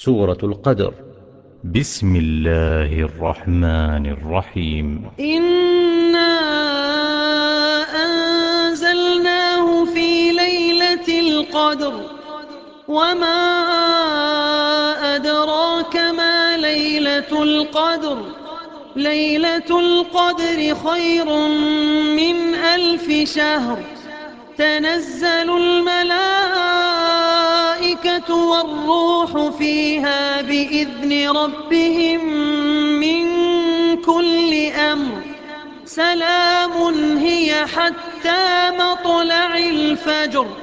سورة القدر. بسم الله الرحمن الرحيم. إنا أنزلناه في ليلة القدر وما أدراك ما ليلة القدر ليلة القدر خير من 1000 شهر تنزل الملائكة والروح فيها بإذن ربهم من كل أمر سلام هي حتى مطلع الفجر.